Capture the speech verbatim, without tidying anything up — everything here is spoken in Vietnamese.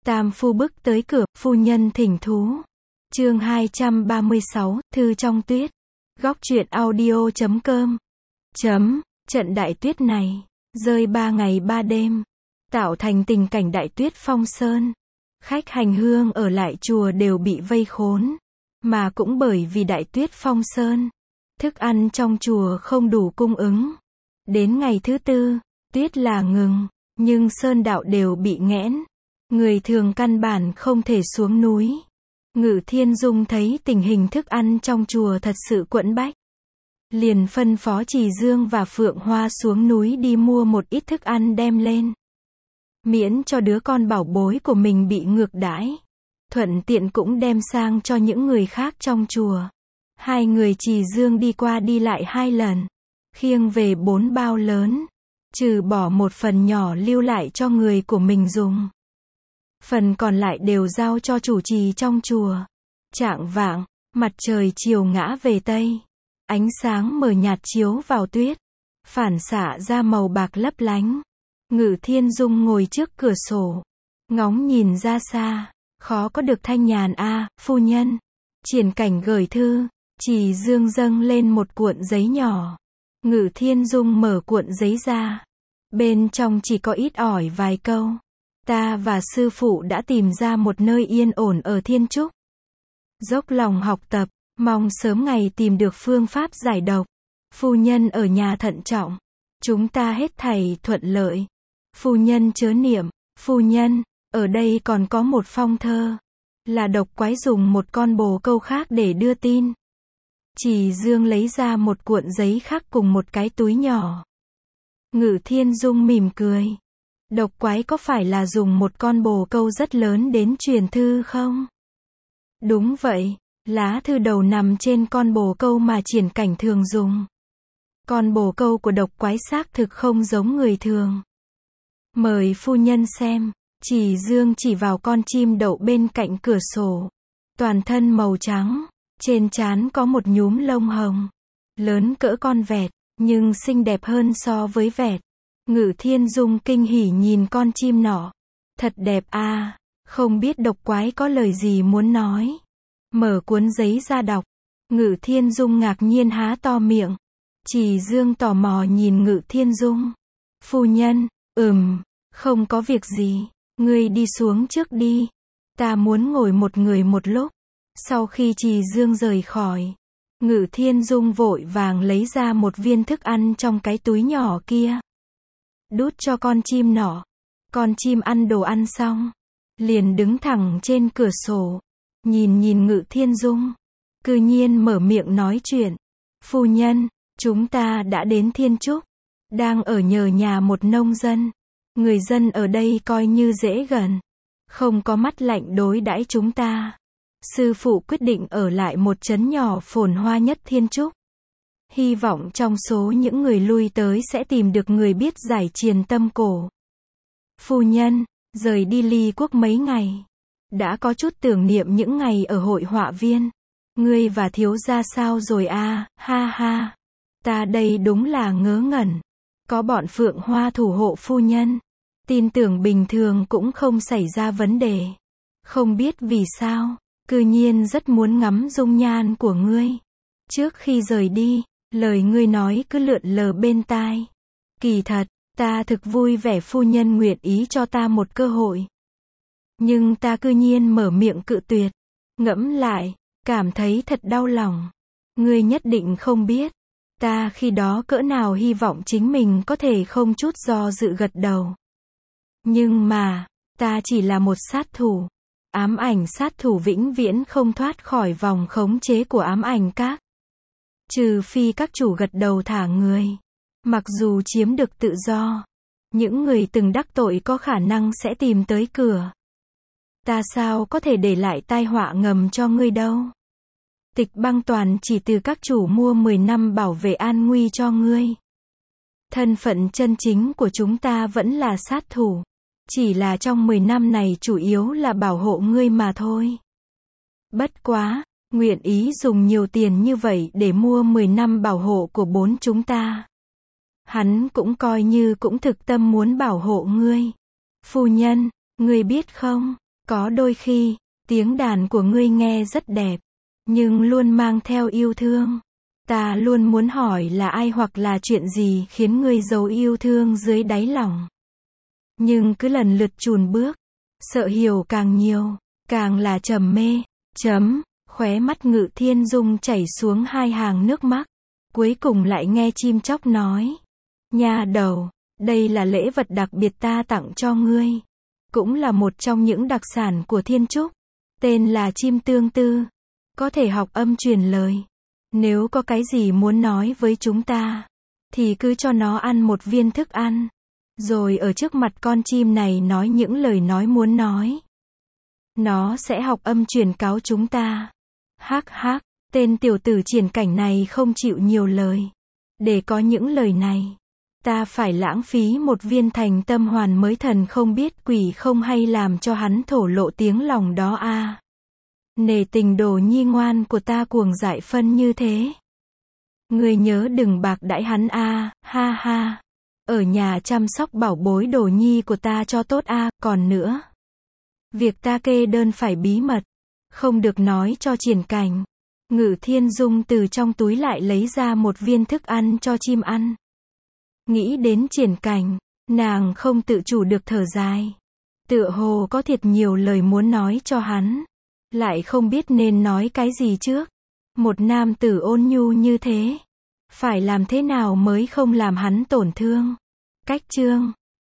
Tam phu bước tới cửa, phu nhân thỉnh thú. Chương hai trăm ba mươi sáu, Thư trong tuyết. Góc truyện audio chấm com. Chấm, trận đại tuyết này, rơi ba ngày ba đêm, tạo thành tình cảnh đại tuyết phong sơn. Khách hành hương ở lại chùa đều bị vây khốn. Mà cũng bởi vì đại tuyết phong sơn, thức ăn trong chùa không đủ cung ứng. Đến ngày thứ tư, tuyết là ngừng, nhưng sơn đạo đều bị nghẽn. Người thường căn bản không thể xuống núi. Ngự Thiên Dung thấy tình hình thức ăn trong chùa thật sự quẫn bách. Liền phân phó Trì Dương và Phượng Hoa xuống núi đi mua một ít thức ăn đem lên. Miễn cho đứa con bảo bối của mình bị ngược đãi. Thuận tiện cũng đem sang cho những người khác trong chùa. Hai người Trì Dương đi qua đi lại hai lần. Khiêng về bốn bao lớn. Trừ bỏ một phần nhỏ lưu lại cho người của mình dùng. Phần còn lại đều giao cho chủ trì trong chùa. Chạng vạng, mặt trời chiều ngã về tây. Ánh sáng mờ nhạt chiếu vào tuyết. Phản xạ ra màu bạc lấp lánh. Ngự Thiên Dung ngồi trước cửa sổ. Ngóng nhìn ra xa. Khó có được thanh nhàn a à, phu nhân. Triển Cảnh gửi thư. Trì Dương dâng lên một cuộn giấy nhỏ. Ngự Thiên Dung mở cuộn giấy ra. Bên trong chỉ có ít ỏi vài câu. Ta và sư phụ đã tìm ra một nơi yên ổn ở Thiên Trúc. Dốc lòng học tập, mong sớm ngày tìm được phương pháp giải độc. Phu nhân ở nhà thận trọng. Chúng ta hết thảy thuận lợi. Phu nhân chớ niệm. Phu nhân, ở đây còn có một phong thơ. Là độc quái dùng một con bồ câu khác để đưa tin. Trì Dương lấy ra một cuộn giấy khác cùng một cái túi nhỏ. Ngự Thiên Dung mỉm cười. Độc quái có phải là dùng một con bồ câu rất lớn đến truyền thư không? Đúng vậy, lá thư đầu nằm trên con bồ câu mà Triển Cảnh thường dùng. Con bồ câu của độc quái xác thực không giống người thường. Mời phu nhân xem. Trì Dương chỉ vào con chim đậu bên cạnh cửa sổ. Toàn thân màu trắng, trên trán có một nhúm lông hồng. Lớn cỡ con vẹt, nhưng xinh đẹp hơn so với vẹt. Ngự Thiên Dung kinh hỉ nhìn con chim nọ. Thật đẹp a à, không biết độc quái có lời gì muốn nói. Mở cuốn giấy ra đọc. Ngự Thiên Dung ngạc nhiên há to miệng. Trì Dương tò mò nhìn Ngự Thiên Dung. Phu nhân, ừm, không có việc gì, ngươi đi xuống trước đi. Ta muốn ngồi một người một lúc. Sau khi Trì Dương rời khỏi, Ngự Thiên Dung vội vàng lấy ra một viên thức ăn trong cái túi nhỏ kia. Đút cho con chim nọ. Con chim ăn đồ ăn xong, liền đứng thẳng trên cửa sổ. Nhìn nhìn Ngự Thiên Dung. Cư nhiên mở miệng nói chuyện. Phu nhân, chúng ta đã đến Thiên Trúc. Đang ở nhờ nhà một nông dân. Người dân ở đây coi như dễ gần. Không có mắt lạnh đối đãi chúng ta. Sư phụ quyết định ở lại một trấn nhỏ phồn hoa nhất Thiên Trúc. Hy vọng trong số những người lui tới sẽ tìm được người biết giải triền tâm cổ. Phu nhân, rời đi Ly Quốc mấy ngày. Đã có chút tưởng niệm những ngày ở hội họa viên. Ngươi và thiếu gia sao rồi a à, ha ha. Ta đây đúng là ngớ ngẩn. Có bọn Phượng Hoa thủ hộ phu nhân. Tin tưởng bình thường cũng không xảy ra vấn đề. Không biết vì sao, cư nhiên rất muốn ngắm dung nhan của ngươi. Trước khi rời đi, lời ngươi nói cứ lượn lờ bên tai. Kỳ thật, ta thực vui vẻ phu nhân nguyện ý cho ta một cơ hội. Nhưng ta cư nhiên mở miệng cự tuyệt. Ngẫm lại, cảm thấy thật đau lòng. Ngươi nhất định không biết. Ta khi đó cỡ nào hy vọng chính mình có thể không chút do dự gật đầu. Nhưng mà, ta chỉ là một sát thủ. Ám ảnh sát thủ vĩnh viễn không thoát khỏi vòng khống chế của ám ảnh các. Trừ phi các chủ gật đầu thả người. Mặc dù chiếm được tự do, những người từng đắc tội có khả năng sẽ tìm tới cửa. Ta sao có thể để lại tai họa ngầm cho ngươi đâu. Tịch Băng Toàn chỉ từ các chủ mua mười năm bảo vệ an nguy cho ngươi. Thân phận chân chính của chúng ta vẫn là sát thủ. Chỉ là trong mười năm này chủ yếu là bảo hộ ngươi mà thôi. Bất quá, nguyện ý dùng nhiều tiền như vậy để mua mười năm bảo hộ của bốn chúng ta. Hắn cũng coi như cũng thực tâm muốn bảo hộ ngươi. Phu nhân, ngươi biết không, Có đôi khi, tiếng đàn của ngươi nghe rất đẹp, nhưng luôn mang theo yêu thương. Ta luôn muốn hỏi là ai hoặc là chuyện gì khiến ngươi giấu yêu thương dưới đáy lòng. Nhưng cứ lần lượt chùn bước, sợ hiểu càng nhiều, càng là trầm mê. Chấm, khóe mắt Ngự Thiên Dung chảy xuống hai hàng nước mắt. Cuối cùng lại nghe chim chóc nói. Nha đầu, đây là lễ vật đặc biệt ta tặng cho ngươi. Cũng là một trong những đặc sản của Thiên Trúc. Tên là chim tương tư. Có thể học âm truyền lời. Nếu có cái gì muốn nói với chúng ta, thì cứ cho nó ăn một viên thức ăn. Rồi ở trước mặt con chim này nói những lời nói muốn nói. Nó sẽ học âm truyền cáo chúng ta. Hắc hắc, tên tiểu tử Triển Cảnh này không chịu nhiều lời. Để có những lời này, ta phải lãng phí một viên thành tâm hoàn mới thần không biết quỷ không hay làm cho hắn thổ lộ tiếng lòng đó a. À. Nể tình đồ nhi ngoan của ta cuồng dại phân như thế. Ngươi nhớ đừng bạc đãi hắn a, à, ha ha. Ở nhà chăm sóc bảo bối đồ nhi của ta cho tốt a, à. Còn nữa, việc ta kê đơn phải bí mật, không được nói cho Triển Cảnh. Ngự Thiên Dung từ trong túi lại lấy ra một viên thức ăn cho chim ăn. Nghĩ đến Triển Cảnh, nàng không tự chủ được thở dài. Tựa hồ có thiệt nhiều lời muốn nói cho hắn, lại không biết nên nói cái gì trước. Một nam tử ôn nhu như thế, phải làm thế nào mới không làm hắn tổn thương. Cách chương